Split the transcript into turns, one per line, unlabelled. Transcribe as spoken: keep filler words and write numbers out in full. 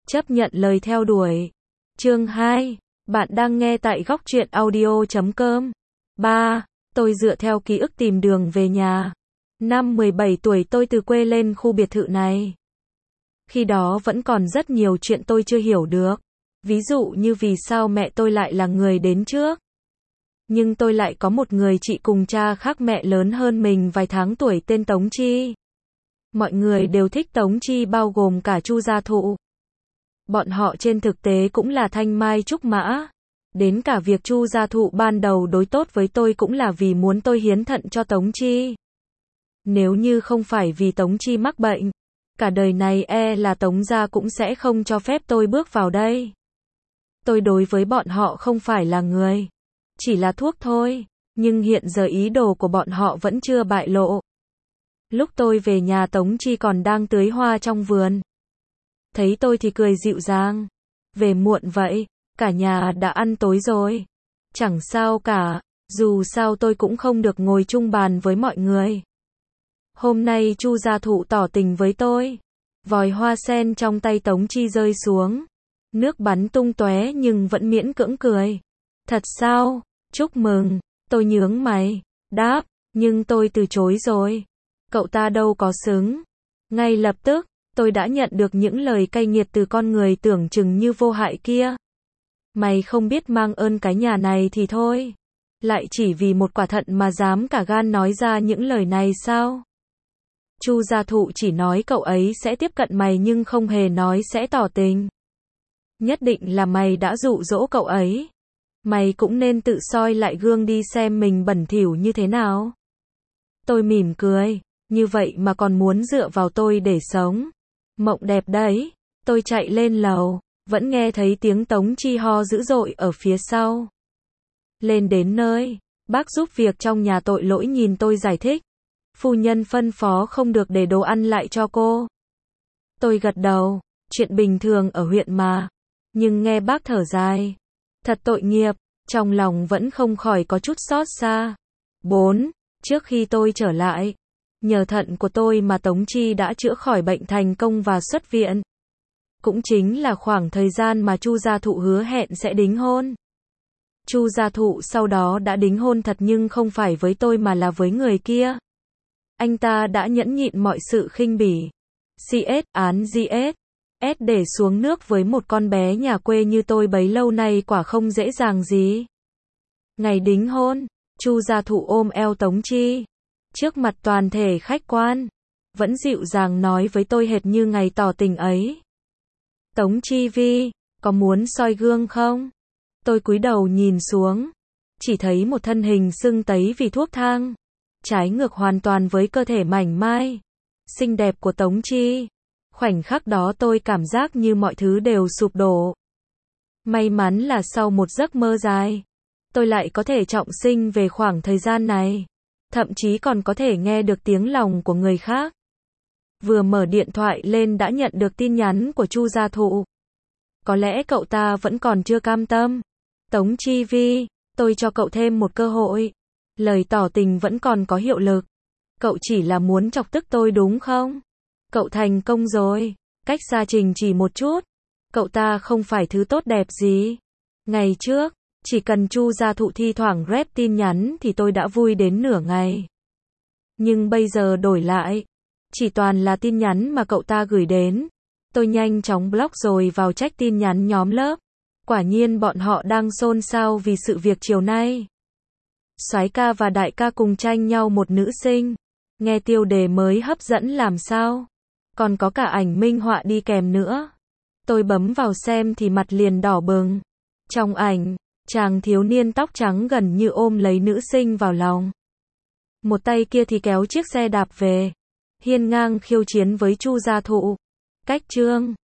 Chấp nhận lời theo đuổi. Chương hai. Bạn đang nghe tại góc truyện audio chấm com. ba. Tôi dựa theo ký ức tìm đường về nhà. Năm mười bảy tuổi tôi từ quê lên khu biệt thự này. Khi đó vẫn còn rất nhiều chuyện tôi chưa hiểu được. Ví dụ như vì sao mẹ tôi lại là người đến trước. Nhưng tôi lại có một người chị cùng cha khác mẹ lớn hơn mình vài tháng tuổi tên Tống Chi. Mọi người đều thích Tống Chi bao gồm cả Chu Gia Thụ. Bọn họ trên thực tế cũng là thanh mai trúc mã. Đến cả việc Chu Gia Thụ ban đầu đối tốt với tôi cũng là vì muốn tôi hiến thận cho Tống Chi. Nếu như không phải vì Tống Chi mắc bệnh, cả đời này e là Tống gia cũng sẽ không cho phép tôi bước vào đây. Tôi đối với bọn họ không phải là người, chỉ là thuốc thôi, nhưng hiện giờ ý đồ của bọn họ vẫn chưa bại lộ. Lúc tôi về nhà Tống Chi còn đang tưới hoa trong vườn. Thấy tôi thì cười dịu dàng. Về muộn vậy, cả nhà đã ăn tối rồi. Chẳng sao cả, dù sao tôi cũng không được ngồi chung bàn với mọi người. Hôm nay Chu Gia Thụ tỏ tình với tôi. Vòi hoa sen trong tay Tống Chi rơi xuống. Nước bắn tung tóe nhưng vẫn miễn cưỡng cười. Thật sao? Chúc mừng. Tôi nhướng mày. Đáp, nhưng tôi từ chối rồi. Cậu ta đâu có xứng. Ngay lập tức, tôi đã nhận được những lời cay nghiệt từ con người tưởng chừng như vô hại kia. Mày không biết mang ơn cái nhà này thì thôi. Lại chỉ vì một quả thận mà dám cả gan nói ra những lời này sao? Chu Gia Thụ chỉ nói cậu ấy sẽ tiếp cận mày nhưng không hề nói sẽ tỏ tình. Nhất định là mày đã dụ dỗ cậu ấy. Mày cũng nên tự soi lại gương đi xem mình bẩn thỉu như thế nào. Tôi mỉm cười, như vậy mà còn muốn dựa vào tôi để sống. Mộng đẹp đấy. Tôi chạy lên lầu, vẫn nghe thấy tiếng Tống Chi ho dữ dội ở phía sau. Lên đến nơi, bác giúp việc trong nhà tội lỗi nhìn tôi giải thích. Phu nhân phân phó không được để đồ ăn lại cho cô. Tôi gật đầu, chuyện bình thường ở huyện mà. Nhưng nghe bác thở dài. Thật tội nghiệp, trong lòng vẫn không khỏi có chút xót xa. bốn. Trước khi tôi trở lại, nhờ thận của tôi mà Tống Chi đã chữa khỏi bệnh thành công và xuất viện. Cũng chính là khoảng thời gian mà Chu Gia Thụ hứa hẹn sẽ đính hôn. Chu Gia Thụ sau đó đã đính hôn thật nhưng không phải với tôi mà là với người kia. Anh ta đã nhẫn nhịn mọi sự khinh bỉ. xê ét, án giê ét, S để xuống nước với một con bé nhà quê như tôi bấy lâu nay quả không dễ dàng gì. Ngày đính hôn, Chu Gia Thụ ôm eo Tống Chi. Trước mặt toàn thể khách quan, vẫn dịu dàng nói với tôi hệt như ngày tỏ tình ấy. Tống Chi Vi, có muốn soi gương không? Tôi cúi đầu nhìn xuống, chỉ thấy một thân hình sưng tấy vì thuốc thang, trái ngược hoàn toàn với cơ thể mảnh mai, xinh đẹp của Tống Chi. Khoảnh khắc đó tôi cảm giác như mọi thứ đều sụp đổ. May mắn là sau một giấc mơ dài, tôi lại có thể trọng sinh về khoảng thời gian này. Thậm chí còn có thể nghe được tiếng lòng của người khác. Vừa mở điện thoại lên đã nhận được tin nhắn của Chu Gia Thụ. Có lẽ cậu ta vẫn còn chưa cam tâm. Tống Chi Vi, tôi cho cậu thêm một cơ hội. Lời tỏ tình vẫn còn có hiệu lực. Cậu chỉ là muốn chọc tức tôi đúng không? Cậu thành công rồi. Cách xa Trình chỉ một chút. Cậu ta không phải thứ tốt đẹp gì. Ngày trước, chỉ cần Chu Gia Thụ thi thoảng rep tin nhắn thì tôi đã vui đến nửa ngày. Nhưng bây giờ đổi lại, chỉ toàn là tin nhắn mà cậu ta gửi đến. Tôi nhanh chóng block rồi vào check tin nhắn nhóm lớp. Quả nhiên bọn họ đang xôn xao vì sự việc chiều nay. Soái ca và đại ca cùng tranh nhau một nữ sinh. Nghe tiêu đề mới hấp dẫn làm sao. Còn có cả ảnh minh họa đi kèm nữa. Tôi bấm vào xem thì mặt liền đỏ bừng. Trong ảnh, chàng thiếu niên tóc trắng gần như ôm lấy nữ sinh vào lòng. Một tay kia thì kéo chiếc xe đạp về. Hiên ngang khiêu chiến với Chu Gia Thụ. Cách chương